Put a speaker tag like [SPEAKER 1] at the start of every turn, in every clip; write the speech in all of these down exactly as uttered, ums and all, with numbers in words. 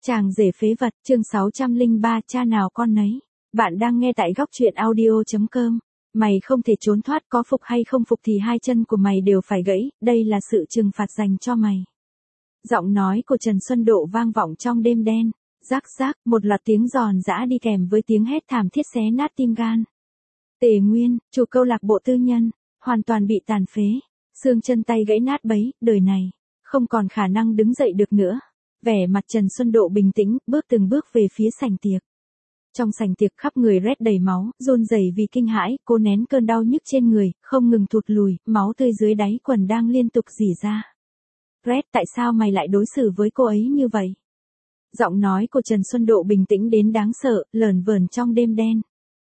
[SPEAKER 1] Chàng rể phế vật, chương sáu trăm lẻ ba, cha nào con nấy. Bạn đang nghe tại góc truyện audio chấm com. Mày không thể trốn thoát, có phục hay không phục thì hai chân của mày đều phải gãy, đây là sự trừng phạt dành cho mày. Giọng nói của Trần Xuân Độ vang vọng trong đêm đen. Rác rác, một loạt tiếng giòn giã đi kèm với tiếng hét thảm thiết xé nát tim gan. Tề Nguyên, chủ câu lạc bộ tư nhân, hoàn toàn bị tàn phế. Xương chân tay gãy nát bấy, đời này, không còn khả năng đứng dậy được nữa. Vẻ mặt Trần Xuân Độ bình tĩnh, bước từng bước về phía sảnh tiệc. Trong sảnh tiệc khắp người rét đầy máu, run rẩy vì kinh hãi, cô nén cơn đau nhức trên người, không ngừng thụt lùi, máu tươi dưới đáy quần đang liên tục rỉ ra. Red, tại sao mày lại đối xử với cô ấy như vậy? Giọng nói của Trần Xuân Độ bình tĩnh đến đáng sợ, lởn vởn trong đêm đen.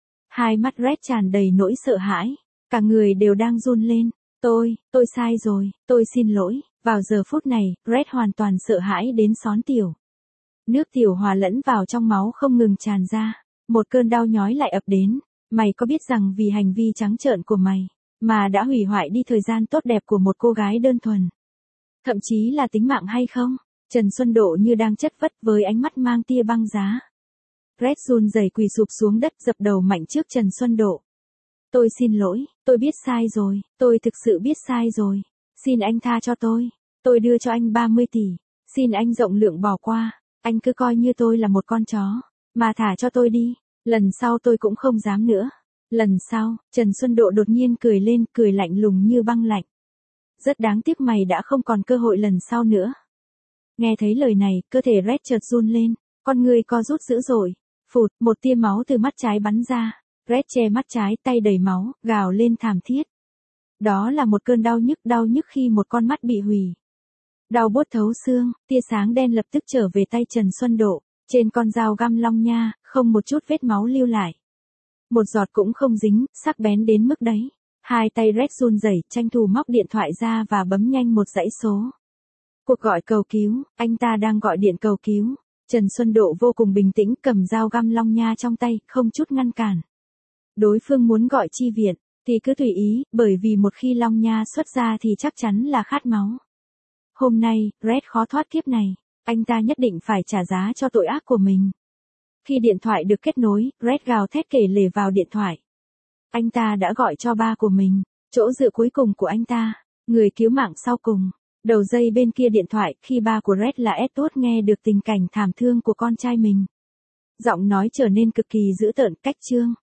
[SPEAKER 1] Hai mắt Red tràn đầy nỗi sợ hãi, cả người đều đang run lên. Tôi, tôi sai rồi, tôi xin lỗi. Vào giờ phút này, Red hoàn toàn sợ hãi đến xón tiểu. Nước tiểu hòa lẫn vào trong máu không ngừng tràn ra. Một cơn đau nhói lại ập đến. Mày có biết rằng vì hành vi trắng trợn của mày, mà đã hủy hoại đi thời gian tốt đẹp của một cô gái đơn thuần. Thậm chí là tính mạng hay không? Trần Xuân Độ như đang chất vất với ánh mắt mang tia băng giá. Red run rẩy quỳ sụp xuống đất dập đầu mạnh trước Trần Xuân Độ. Tôi xin lỗi, tôi biết sai rồi, tôi thực sự biết sai rồi. Xin anh tha cho tôi. Tôi đưa cho anh ba mươi tỷ. Xin anh rộng lượng bỏ qua. Anh cứ coi như tôi là một con chó. Mà thả cho tôi đi. Lần sau tôi cũng không dám nữa. Lần sau, Trần Xuân Độ đột nhiên cười lên, cười lạnh lùng như băng lạnh. Rất đáng tiếc mày đã không còn cơ hội lần sau nữa. Nghe thấy lời này, cơ thể Red chợt run lên. Con người co rút dữ dội. Phụt, một tia máu từ mắt trái bắn ra. Red che mắt trái, tay đầy máu, gào lên thảm thiết. Đó là một cơn đau nhức, đau nhức khi một con mắt bị hủy. Đau buốt thấu xương, tia sáng đen lập tức trở về tay Trần Xuân Độ, trên con dao găm long nha, không một chút vết máu lưu lại. Một giọt cũng không dính, sắc bén đến mức đấy. Hai tay Red run rẩy, tranh thủ móc điện thoại ra và bấm nhanh một dãy số. Cuộc gọi cầu cứu, anh ta đang gọi điện cầu cứu. Trần Xuân Độ vô cùng bình tĩnh, cầm dao găm long nha trong tay, không chút ngăn cản. Đối phương muốn gọi chi viện thì cứ tùy ý, bởi vì một khi long nha xuất ra thì chắc chắn là khát máu. Hôm nay, Red khó thoát kiếp này, anh ta nhất định phải trả giá cho tội ác của mình. Khi điện thoại được kết nối, Red gào thét kể lể vào điện thoại. Anh ta đã gọi cho ba của mình, chỗ dựa cuối cùng của anh ta, người cứu mạng sau cùng. Đầu dây bên kia điện thoại, khi ba của Red là Edward nghe được tình cảnh thảm thương của con trai mình. Giọng nói trở nên cực kỳ dữ tợn, cách chương.